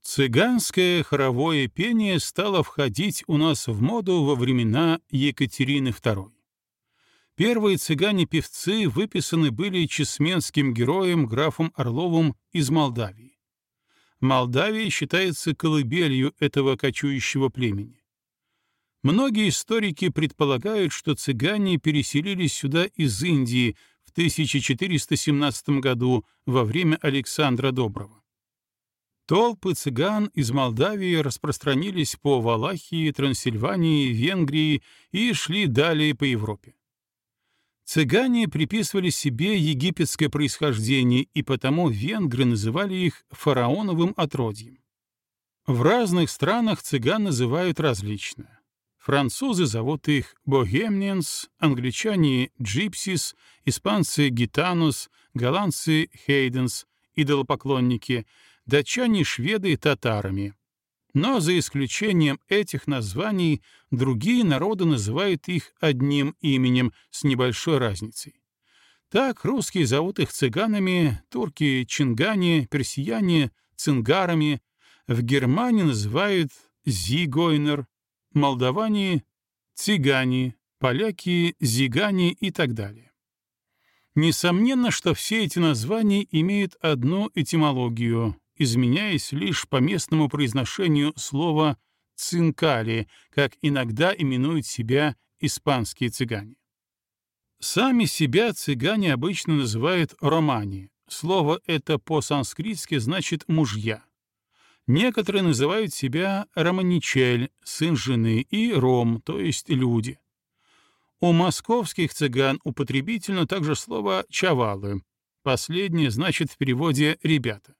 Цыганское хоровое пение стало входить у нас в моду во времена Екатерины II. Первые цыгане-певцы выписаны были чесменским героем графом Орловым из Молдавии. Молдавия считается колыбелью этого кочующего племени. Многие историки предполагают, что цыгане переселились сюда из Индии в 1417 году во время Александра Доброго. Толпы цыган из Молдавии распространились по Валахии, Трансильвании, Венгрии и шли далее по Европе. Цыгане приписывали себе египетское происхождение, и потому венгры называли их фараоновым отродьем. В разных странах цыган называют различно. Французы зовут их «богемнианс», англичане «джипсис», испанцы «гитанус», голландцы «хейденс», идолопоклонники, датчане, шведы — татарами. Но за исключением этих названий другие народы называют их одним именем с небольшой разницей. Так русские зовут их цыганами, турки — чингане, персияне — цингарами, в Германии называют зигойнер, молдаване — цыгане, поляки — зигане и так далее. Несомненно, что все эти названия имеют одну этимологию, изменяясь лишь по местному произношению слова «цинкали», как иногда именуют себя испанские цыгане. Сами себя цыгане обычно называют романи. Слово это по-санскритски значит «мужья». Некоторые называют себя романичель, сын жены, и ром, то есть люди. У московских цыган употребительно также слово «чавалы». Последнее значит в переводе «ребята».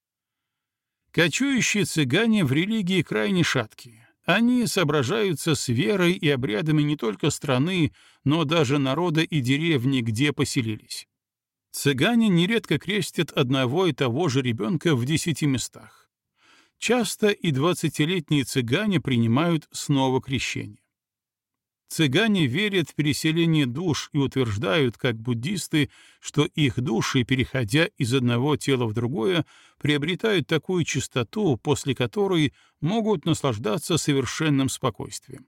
Кочующие цыгане в религии крайне шаткие. Они соображаются с верой и обрядами не только страны, но даже народа и деревни, где поселились. Цыгане нередко крестят одного и того же ребенка в 10 местах. Часто и 20-летние цыгане принимают снова крещение. Цыгане верят в переселение душ и утверждают, как буддисты, что их души, переходя из одного тела в другое, приобретают такую чистоту, после которой могут наслаждаться совершенным спокойствием.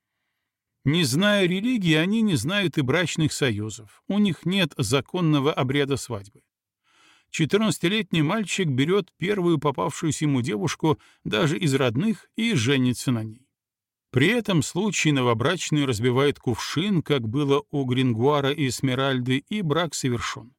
Не зная религии, они не знают и брачных союзов, у них нет законного обряда свадьбы. 14-летний мальчик берет первую попавшуюся ему девушку даже из родных и женится на ней. При этом случае новобрачные разбивают кувшин, как было у Грингуара и Эсмеральды, и брак совершен.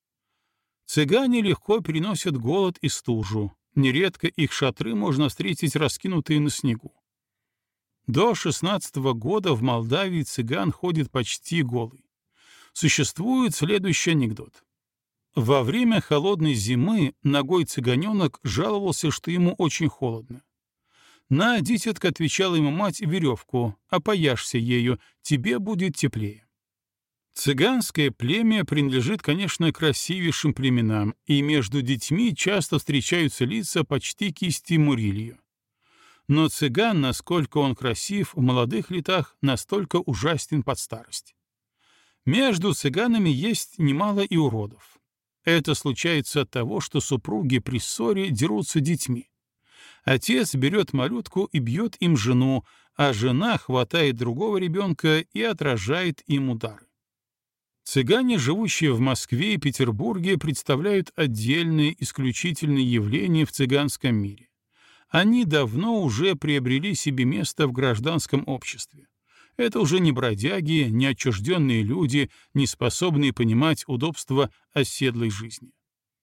Цыгане легко переносят голод и стужу. Нередко их шатры можно встретить раскинутые на снегу. До 16-го года в Молдавии цыган ходит почти голый. Существует следующий анекдот. Во время холодной зимы нагой цыганенок жаловался, что ему очень холодно. «На, дитятка», — отвечала ему мать, — «веревку, опояшься ею, тебе будет теплее». Цыганское племя принадлежит, конечно, красивейшим племенам, и между детьми часто встречаются лица почти кисти Мурилью. Но цыган, насколько он красив в молодых летах, настолько ужасен под старость. Между цыганами есть немало и уродов. Это случается от того, что супруги при ссоре дерутся детьми. Отец берет малютку и бьет им жену, а жена хватает другого ребенка и отражает им удары. Цыгане, живущие в Москве и Петербурге, представляют отдельное исключительное явление в цыганском мире. Они давно уже приобрели себе место в гражданском обществе. Это уже не бродяги, не отчужденные люди, не способные понимать удобства оседлой жизни.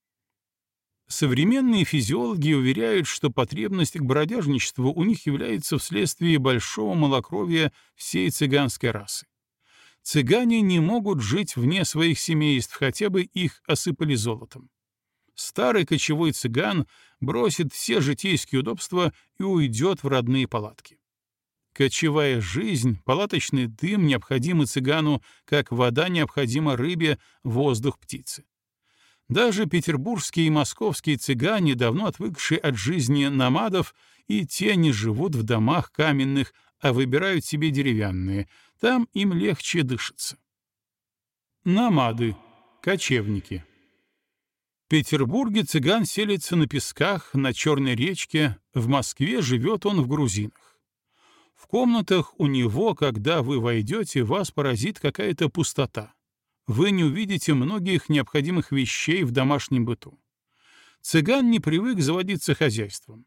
Современные физиологи уверяют, что потребность к бродяжничеству у них является вследствие большого малокровия всей цыганской расы. Цыгане не могут жить вне своих семейств, хотя бы их осыпали золотом. Старый кочевой цыган бросит все житейские удобства и уйдет в родные палатки. Кочевая жизнь, палаточный дым необходимы цыгану, как вода необходима рыбе, воздух птице. Даже петербургские и московские цыгане, давно отвыкшие от жизни номадов, и те не живут в домах каменных, а выбирают себе деревянные. Там им легче дышится. Номады, кочевники. В Петербурге цыган селится на Песках, на Черной речке, в Москве живет он в Грузинах. В комнатах у него, когда вы войдете, вас поразит какая-то пустота. Вы не увидите многих необходимых вещей в домашнем быту. Цыган не привык заводиться хозяйством.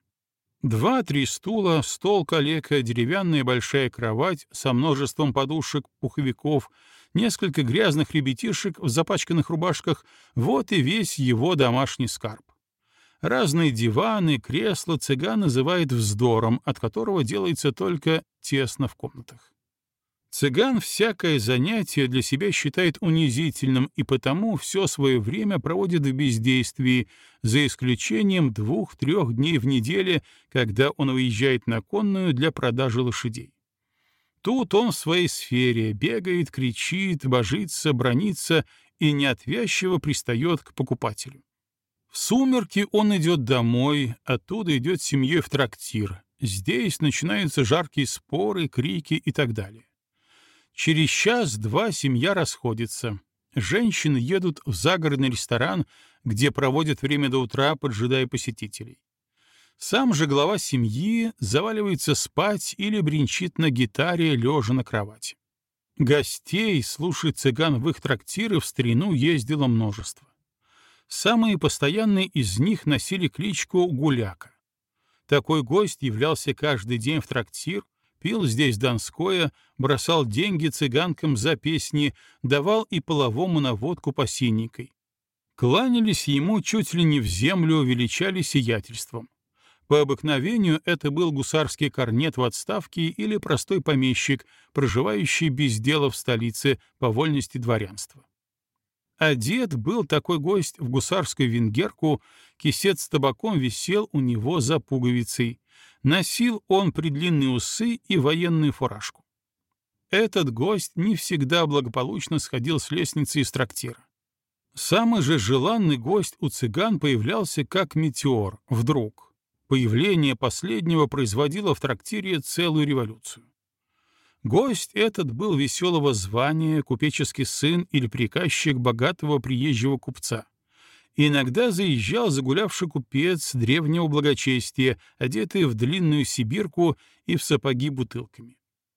2-3 стула, стол калека, деревянная большая кровать со множеством подушек, пуховиков, несколько грязных ребятишек в запачканных рубашках — вот и весь его домашний скарб. Разные диваны, кресла цыган называет вздором, от которого делается только тесно в комнатах. Цыган всякое занятие для себя считает унизительным и потому все свое время проводит в бездействии, за исключением 2-3 дней в неделе, когда он выезжает на конную для продажи лошадей. Тут он в своей сфере бегает, кричит, божится, бранится и неотвязчиво пристает к покупателю. В сумерки он идет домой, оттуда идет с семьей в трактир. Здесь начинаются жаркие споры, крики и так далее. Через час-два семья расходится. Женщины едут в загородный ресторан, где проводят время до утра, поджидая посетителей. Сам же глава семьи заваливается спать или бренчит на гитаре, лежа на кровати. Гостей, слушать цыган в их трактиры, в старину ездило множество. Самые постоянные из них носили кличку Гуляка. Такой гость являлся каждый день в трактир, пил здесь донское, бросал деньги цыганкам за песни, давал и половому на водку посинникой. Кланялись ему чуть ли не в землю, величали сиятельством. По обыкновению это был гусарский корнет в отставке или простой помещик, проживающий без дела в столице по вольности дворянства. Одет был такой гость в гусарскую венгерку, кисет с табаком висел у него за пуговицей. Носил он предлинные усы и военную фуражку. Этот гость не всегда благополучно сходил с лестницы из трактира. Самый же желанный гость у цыган появлялся как метеор, вдруг. Появление последнего производило в трактире целую революцию. Гость этот был веселого звания, купеческий сын или приказчик богатого приезжего купца. Иногда заезжал загулявший купец древнего благочестия, одетый в длинную сибирку и в сапоги бутылками.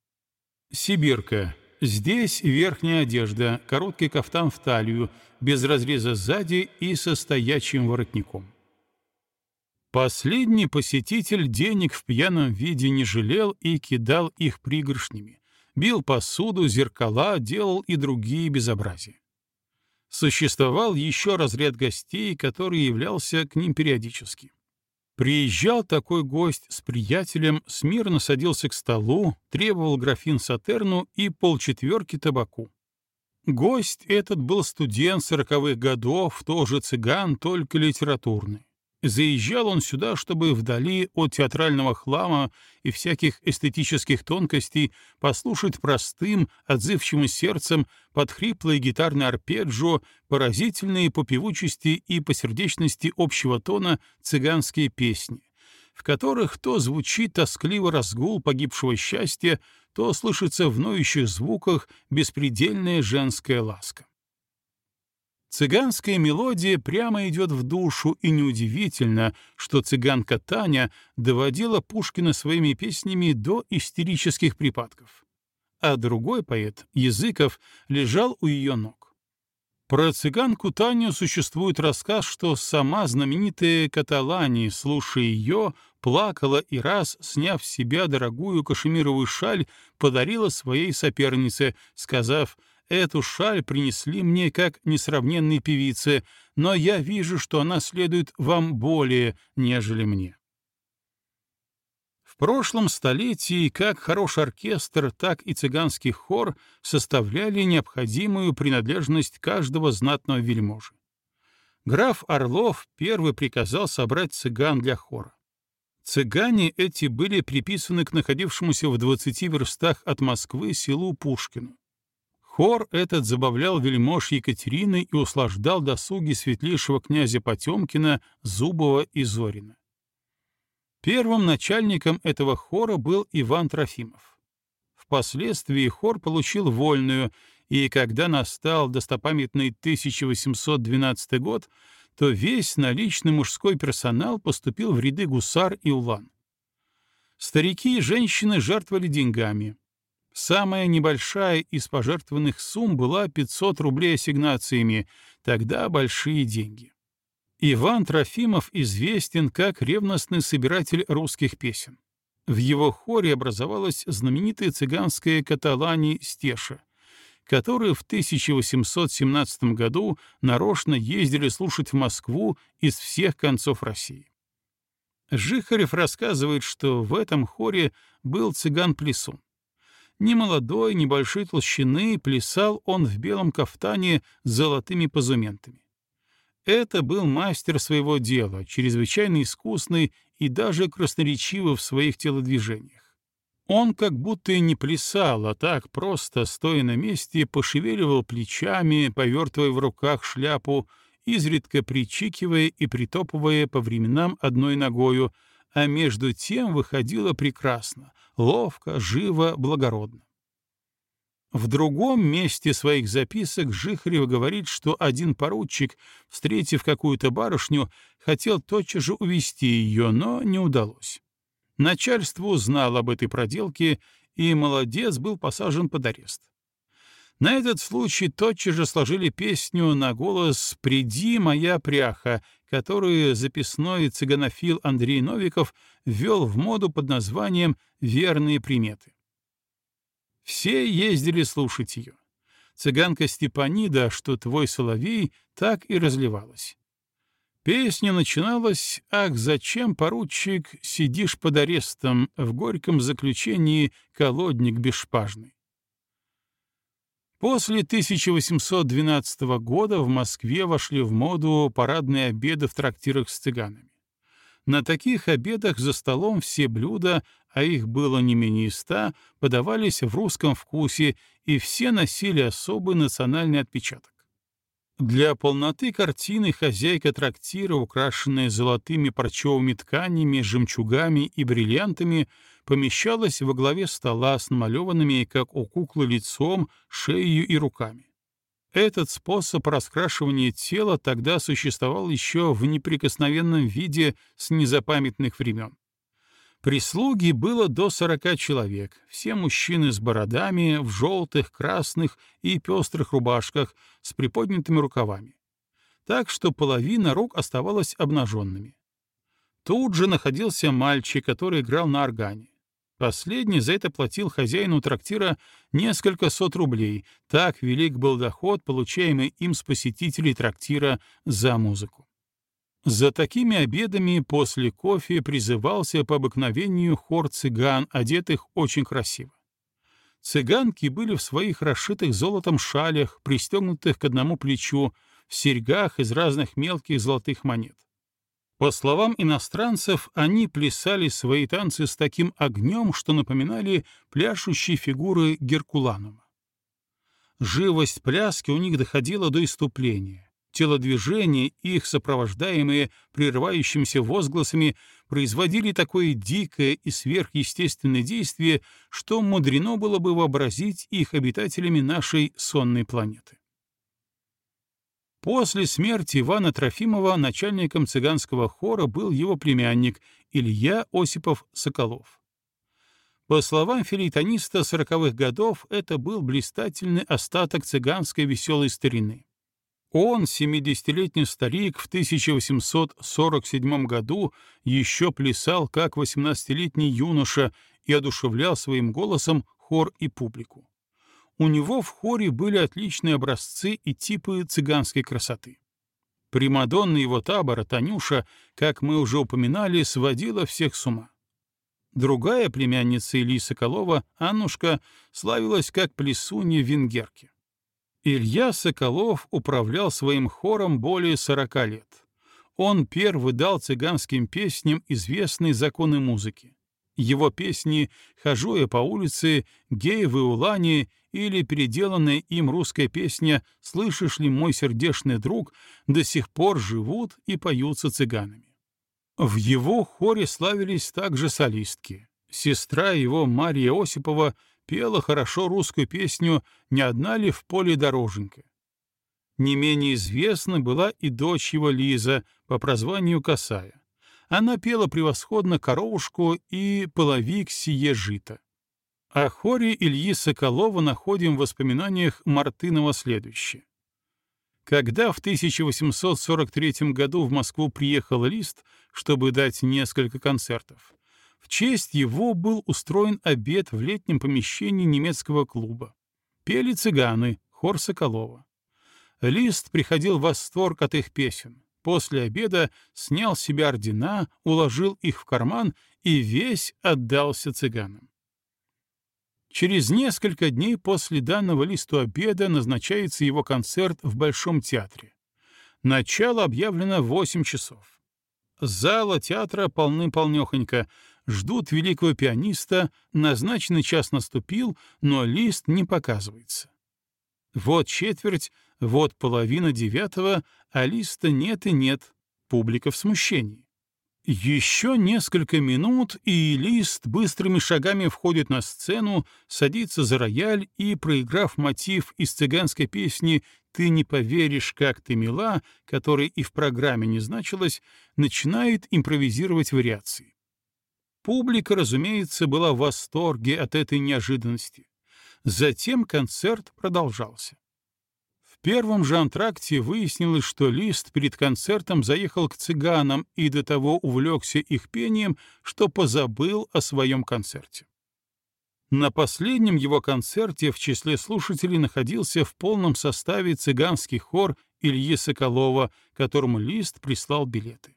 Сибирка. Здесь верхняя одежда, короткий кафтан в талию, без разреза сзади и со стоячим воротником. Последний посетитель денег в пьяном виде не жалел и кидал их пригоршнями, бил посуду, зеркала, делал и другие безобразия. Существовал еще разряд гостей, который являлся к ним периодически. Приезжал такой гость с приятелем, смирно садился к столу, требовал графин сатерну и 0,4 табаку. Гость этот был студент 40-х годов, тоже цыган, только литературный. Заезжал он сюда, чтобы вдали от театрального хлама и всяких эстетических тонкостей послушать простым, отзывчивым сердцем под хриплое гитарное арпеджио поразительные по певучести и по сердечности общего тона цыганские песни, в которых то звучит тоскливо разгул погибшего счастья, то слышится в ноющих звуках беспредельная женская ласка. Цыганская мелодия прямо идет в душу, и неудивительно, что цыганка Таня доводила Пушкина своими песнями до истерических припадков. А другой поэт, Языков, лежал у ее ног. Про цыганку Таню существует рассказ, что сама знаменитая Каталани, слушая ее, плакала и раз, сняв с себя дорогую кашемировую шаль, подарила своей сопернице, сказав: «Эту шаль принесли мне как несравненной певице, но я вижу, что она следует вам более, нежели мне». В прошлом столетии как хороший оркестр, так и цыганский хор составляли необходимую принадлежность каждого знатного вельможи. Граф Орлов первый приказал собрать цыган для хора. Цыгане эти были приписаны к находившемуся в 20 верстах от Москвы селу Пушкину. Хор этот забавлял вельмож Екатерины и услаждал досуги светлейшего князя Потемкина, Зубова и Зорина. Первым начальником этого хора был Иван Трофимов. Впоследствии хор получил вольную, и когда настал достопамятный 1812 год, то весь наличный мужской персонал поступил в ряды гусар и улан. Старики и женщины жертвовали деньгами. Самая небольшая из пожертвованных сумм была 500 рублей ассигнациями, тогда большие деньги. Иван Трофимов известен как ревностный собиратель русских песен. В его хоре образовалась знаменитая цыганская каталани «Стеша», которые в 1817 году нарочно ездили слушать в Москву из всех концов России. Жихарев рассказывает, что в этом хоре был цыган-плясун. Немолодой, небольшой толщины, плясал он в белом кафтане с золотыми позументами. Это был мастер своего дела, чрезвычайно искусный и даже красноречивый в своих телодвижениях. Он как будто и не плясал, а так просто, стоя на месте, пошевеливал плечами, повертывая в руках шляпу, изредка причикивая и притопывая по временам одной ногою, а между тем выходило прекрасно, ловко, живо, благородно. В другом месте своих записок Жихарев говорит, что один поручик, встретив какую-то барышню, хотел тотчас же увести ее, но не удалось. Начальство узнало об этой проделке, и молодец был посажен под арест. На этот случай тотчас же сложили песню на голос «Приди, моя пряха», которую записной цыганофил Андрей Новиков ввел в моду под названием «Верные приметы». Все ездили слушать ее. Цыганка Степанида, что твой соловей, так и разливалась. Песня начиналась «Ах, зачем, поручик, сидишь под арестом, в горьком заключении колодник бесшпажный». После 1812 года в Москве вошли в моду парадные обеды в трактирах с цыганами. На таких обедах за столом все блюда, а их было не менее 100, подавались в русском вкусе, и все носили особый национальный отпечаток. Для полноты картины хозяйка трактира, украшенная золотыми парчевыми тканями, жемчугами и бриллиантами, помещалась во главе стола с намалеванными, как у куклы, лицом, шеей и руками. Этот способ раскрашивания тела тогда существовал еще в неприкосновенном виде с незапамятных времен. Прислуги было до 40 человек, все мужчины с бородами, в желтых, красных и пестрых рубашках с приподнятыми рукавами. Так что половина рук оставалась обнаженными. Тут же находился мальчик, который играл на органе. Последний за это платил хозяину трактира несколько сот рублей, так велик был доход, получаемый им с посетителей трактира за музыку. За такими обедами после кофе призывался по обыкновению хор цыган, одетых очень красиво. Цыганки были в своих расшитых золотом шалях, пристегнутых к одному плечу, в серьгах из разных мелких золотых монет. По словам иностранцев, они плясали свои танцы с таким огнем, что напоминали пляшущие фигуры Геркуланума. Живость пляски у них доходила до исступления. Телодвижения, их сопровождаемые прерывающимися возгласами, производили такое дикое и сверхъестественное действие, что мудрено было бы вообразить их обитателями нашей сонной планеты. После смерти Ивана Трофимова начальником цыганского хора был его племянник Илья Осипов-Соколов. По словам фельетониста 40-х годов, это был блистательный остаток цыганской веселой старины. Он, 70-летний старик, в 1847 году еще плясал как 18-летний юноша и одушевлял своим голосом хор и публику. У него в хоре были отличные образцы и типы цыганской красоты. Примадонна его табора, Танюша, как мы уже упоминали, сводила всех с ума. Другая племянница Ильи Соколова, Аннушка, славилась как плясунья венгерки. Илья Соколов управлял своим хором более 40 лет. Он первый дал цыганским песням известные законы музыки. Его песни «Хожу я по улице», «Гей в Иулане» или переделанная им русская песня «Слышишь ли, мой сердечный друг» до сих пор живут и поются цыганами. В его хоре славились также солистки. Сестра его, Марья Осипова, пела хорошо русскую песню «Не одна ли в поле дороженька». Не менее известна была и дочь его Лиза по прозванию Косая. Она пела превосходно «Коровушку» и «Половик сие жито». О хоре Ильи Соколова находим в воспоминаниях Мартынова следующее. Когда в 1843 году в Москву приехал Лист, чтобы дать несколько концертов, в честь его был устроен обед в летнем помещении немецкого клуба. Пели цыганы, хор Соколова. Лист приходил в восторг от их песен. После обеда снял с себя ордена, уложил их в карман и весь отдался цыганам. Через несколько дней после данного Листу обеда назначается его концерт в Большом театре. Начало объявлено в 8 часов. Зала театра полны-полнёхонько, ждут великого пианиста, назначенный час наступил, но Лист не показывается. Вот четверть, вот половина 9, а Листа нет и нет, публика в смущении. Еще несколько минут, и Лист быстрыми шагами входит на сцену, садится за рояль и, проиграв мотив из цыганской песни «Ты не поверишь, как ты мила», которой и в программе не значилось, начинает импровизировать вариации. Публика, разумеется, была в восторге от этой неожиданности. Затем концерт продолжался. В первом же антракте выяснилось, что Лист перед концертом заехал к цыганам и до того увлекся их пением, что позабыл о своем концерте. На последнем его концерте в числе слушателей находился в полном составе цыганский хор Ильи Соколова, которому Лист прислал билеты.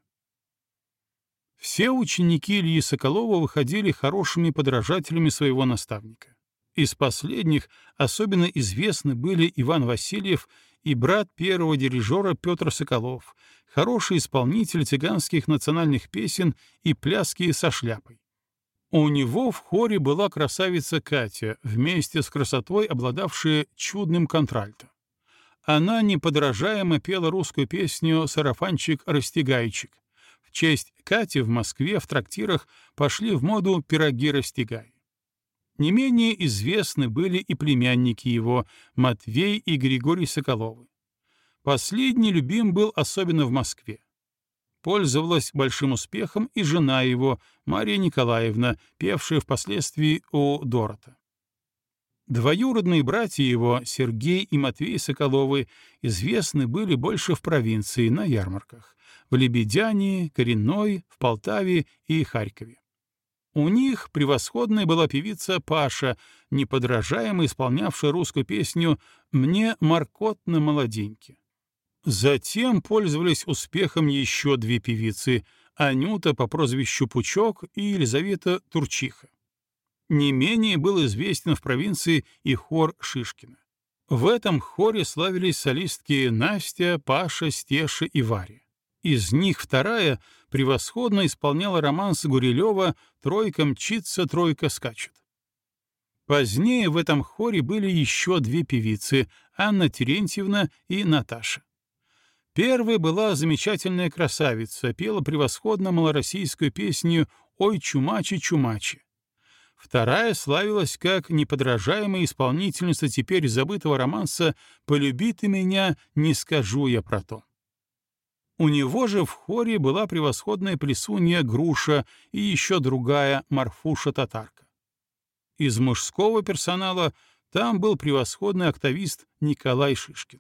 Все ученики Ильи Соколова выходили хорошими подражателями своего наставника. Из последних особенно известны были Иван Васильев и брат первого дирижера Петр Соколов, хороший исполнитель цыганских национальных песен и пляски со шляпой. У него в хоре была красавица Катя, вместе с красотой обладавшая чудным контральто. Она неподражаемо пела русскую песню «Сарафанчик-растягайчик». В честь Кати в Москве в трактирах пошли в моду пироги-растягай. Не менее известны были и племянники его, Матвей и Григорий Соколовы. Последний любим был особенно в Москве. Пользовалась большим успехом и жена его, Мария Николаевна, певшая впоследствии у Дорота. Двоюродные братья его, Сергей и Матвей Соколовы, известны были больше в провинции, на ярмарках, в Лебедяне, Коренной, в Полтаве и Харькове. У них превосходная была певица Паша, неподражаемо исполнявшая русскую песню «Мне маркотно молоденьки». Затем пользовались успехом еще две певицы — Анюта по прозвищу Пучок и Елизавета Турчиха. Не менее был известен в провинции и хор Шишкина. В этом хоре славились солистки Настя, Паша, Стеша и Варя. Из них вторая превосходно исполняла романс Гурилева «Тройка мчится, тройка скачет». Позднее в этом хоре были еще две певицы — Анна Терентьевна и Наташа. Первая была замечательная красавица, пела превосходно малороссийскую песню «Ой, чумачи, чумачи». Вторая славилась как неподражаемая исполнительница теперь забытого романса «Полюби ты меня, не скажу я про то». У него же в хоре была превосходная плесунья Груша и еще другая Марфуша-татарка. Из мужского персонала там был превосходный октавист Николай Шишкин.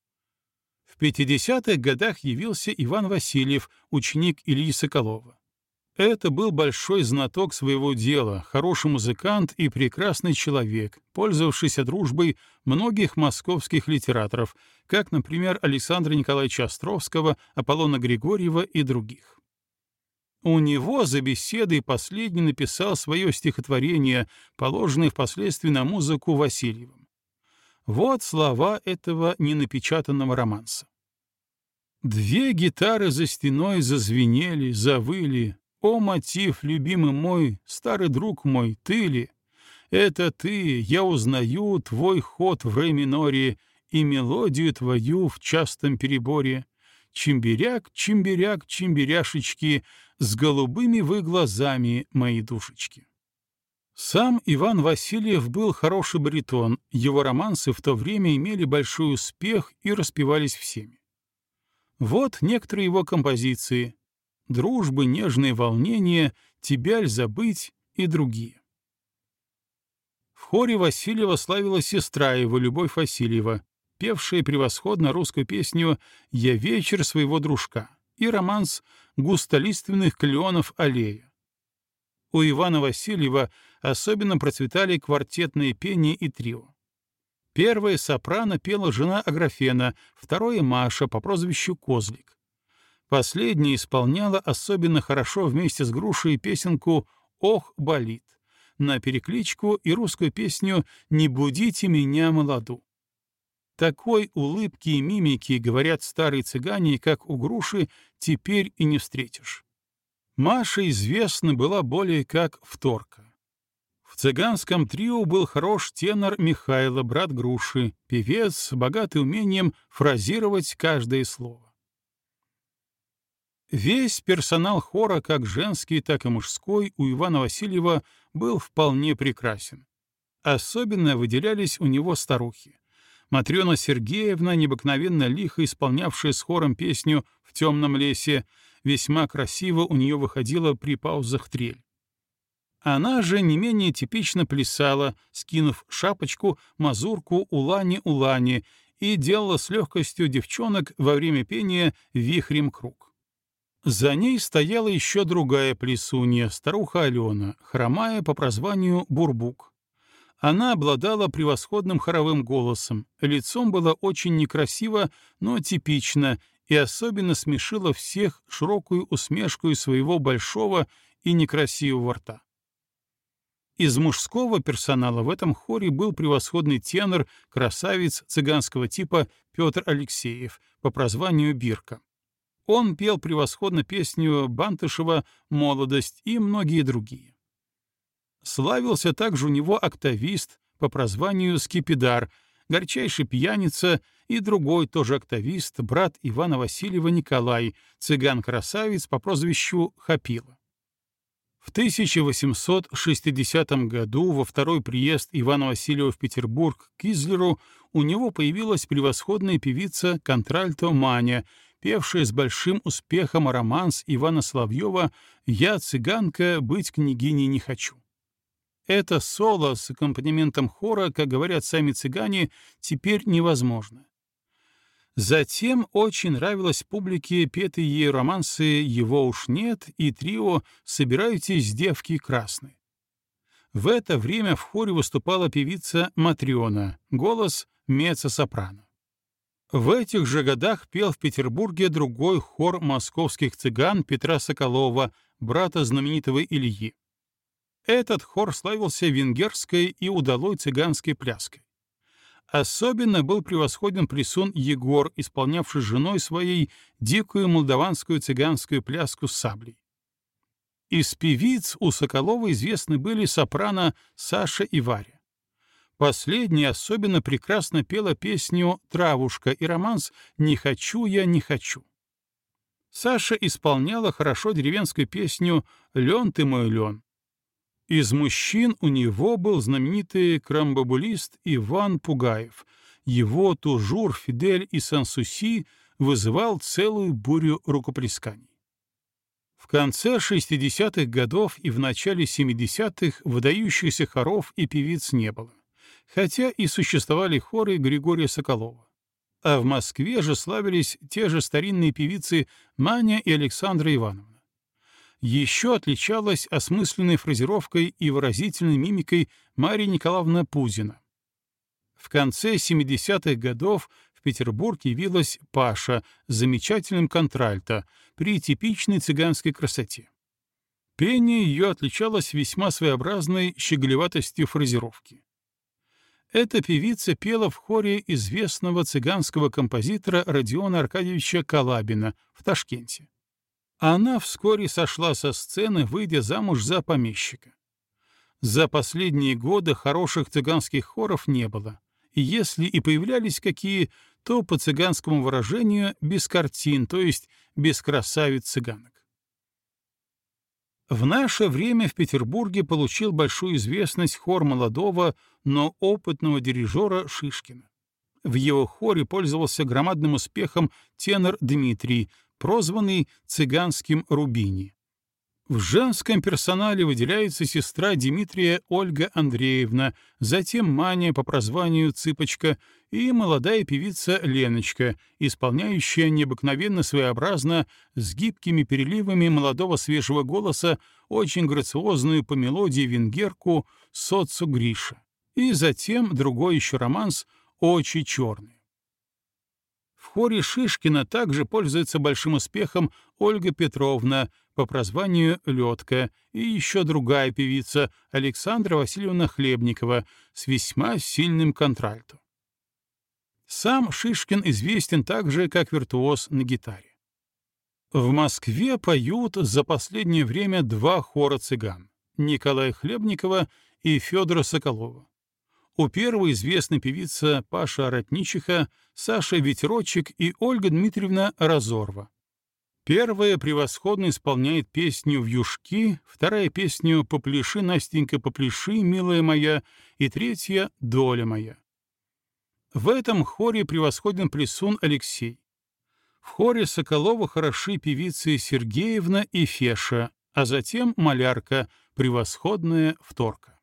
В 50-х годах явился Иван Васильев, ученик Ильи Соколова. Это был большой знаток своего дела, хороший музыкант и прекрасный человек, пользовавшийся дружбой многих московских литераторов, как, например, Александра Николаевича Островского, Аполлона Григорьева и других. У него за беседой последний написал свое стихотворение, положенное впоследствии на музыку Васильевым. Вот слова этого ненапечатанного романса. «Две гитары за стеной зазвенели, завыли. О, мотив, любимый мой, старый друг мой, ты ли? Это ты, я узнаю твой ход в ре миноре и мелодию твою в частом переборе. Чимбиряк, чимбиряк, чимбиряшечки, с голубыми вы глазами, мои душечки». Сам Иван Васильев был хороший баритон, его романсы в то время имели большой успех и распевались всеми. Вот некоторые его композиции: «Дружбы, нежные волнения», «Тебя ль забыть» и другие. В хоре Васильева славилась сестра его, Любовь Васильева, певшая превосходно русскую песню «Я вечер своего дружка» и романс «Густолиственных кленов аллея». У Ивана Васильева особенно процветали квартетные пение и трио. Первое сопрано пела жена Аграфена, второе — Маша по прозвищу Козлик. Последняя исполняла особенно хорошо вместе с Грушей песенку «Ох, болит», на перекличку и русскую песню «Не будите меня молоду». Такой улыбки и мимики, говорят старые цыгане, как у Груши, теперь и не встретишь. Маша известна была более как вторка. В цыганском трио был хорош тенор Михайло, брат Груши, певец, богатый умением фразировать каждое слово. Весь персонал хора, как женский, так и мужской, у Ивана Васильева был вполне прекрасен. Особенно выделялись у него старухи. Матрена Сергеевна, необыкновенно лихо исполнявшая с хором песню «В темном лесе», весьма красиво у нее выходила при паузах трель. Она же не менее типично плясала, скинув шапочку, мазурку «Улани-улани» и делала с легкостью девчонок во время пения вихрем круг. За ней стояла еще другая плясунья, старуха Алена, хромая по прозванию Бурбук. Она обладала превосходным хоровым голосом, лицом была очень некрасиво, но типично, и особенно смешила всех широкую усмешкой своего большого и некрасивого рта. Из мужского персонала в этом хоре был превосходный тенор, красавец цыганского типа Петр Алексеев по прозванию Бирка. Он пел превосходно песню Бантышева «Молодость» и многие другие. Славился также у него октавист по прозванию Скипидар, горчайший пьяница и другой тоже октавист, брат Ивана Васильева Николай, цыган-красавец по прозвищу Хапила. В 1860 году во второй приезд Ивана Васильева в Петербург к Кизлеру у него появилась превосходная певица контральто Маня, певшая с большим успехом романс Ивана Соловьева «Я, цыганка, быть княгиней не хочу». Это соло с аккомпанементом хора, как говорят сами цыгане, теперь невозможно. Затем очень нравилось публике петые ей романсы «Его уж нет» и трио «Собирайтесь, девки красные». В это время в хоре выступала певица Матрена, голос меццо-сопрано. В этих же годах пел в Петербурге другой хор московских цыган Петра Соколова, брата знаменитого Ильи. Этот хор славился венгерской и удалой цыганской пляской. Особенно был превосходен плясун Егор, исполнявший с женой своей дикую молдаванскую цыганскую пляску с саблей. Из певиц у Соколова известны были сопрано Саша и Варя. Последняя особенно прекрасно пела песню «Травушка» и романс «Не хочу я, не хочу». Саша исполняла хорошо деревенскую песню «Лен ты мой лен». Из мужчин у него был знаменитый крамбабулист Иван Пугаев. Его тужур, фидель и сансуси вызывал целую бурю рукоплесканий. В конце 60-х годов и в начале 70-х выдающихся хоров и певиц не было, хотя и существовали хоры Григория Соколова. А в Москве же славились те же старинные певицы Маня и Александра Ивановна. Еще отличалась осмысленной фразировкой и выразительной мимикой Марья Николаевна Пузина. В конце 70-х годов в Петербург явилась Паша с замечательным контральто при типичной цыганской красоте. Пение ее отличалось весьма своеобразной щеголеватостью фразировки. Эта певица пела в хоре известного цыганского композитора Родиона Аркадьевича Калабина в Ташкенте. Она вскоре сошла со сцены, выйдя замуж за помещика. За последние годы хороших цыганских хоров не было, и если и появлялись какие, то по цыганскому выражению без картин, то есть без красавиц-цыганок. В наше время в Петербурге получил большую известность хор молодого, но опытного дирижера Шишкина. В его хоре пользовался громадным успехом тенор Дмитрий, прозванный «цыганским Рубини». В женском персонале выделяется сестра Дмитрия Ольга Андреевна, затем Маня по прозванию Цыпочка и молодая певица Леночка, исполняющая необыкновенно своеобразно, с гибкими переливами молодого свежего голоса, очень грациозную по мелодии венгерку Соцу Гриша. И затем другой еще романс «Очи черные». В хоре Шишкина также пользуется большим успехом Ольга Петровна по прозванию Лёдка и еще другая певица Александра Васильевна Хлебникова с весьма сильным контральто. Сам Шишкин известен также как виртуоз на гитаре. В Москве поют за последнее время два хора цыган — Николая Хлебникова и Федора Соколова. У первой известна певица Паша Оротничиха, Саша Ветерочек и Ольга Дмитриевна Разорва. Первая превосходно исполняет песню «Вьюжки», вторая — песню «Попляши, Настенька, попляши, милая моя», и третья — «Доля моя». В этом хоре превосходен плясун Алексей. В хоре Соколова хороши певицы Сергеевна и Феша, а затем малярка, превосходная Вторка.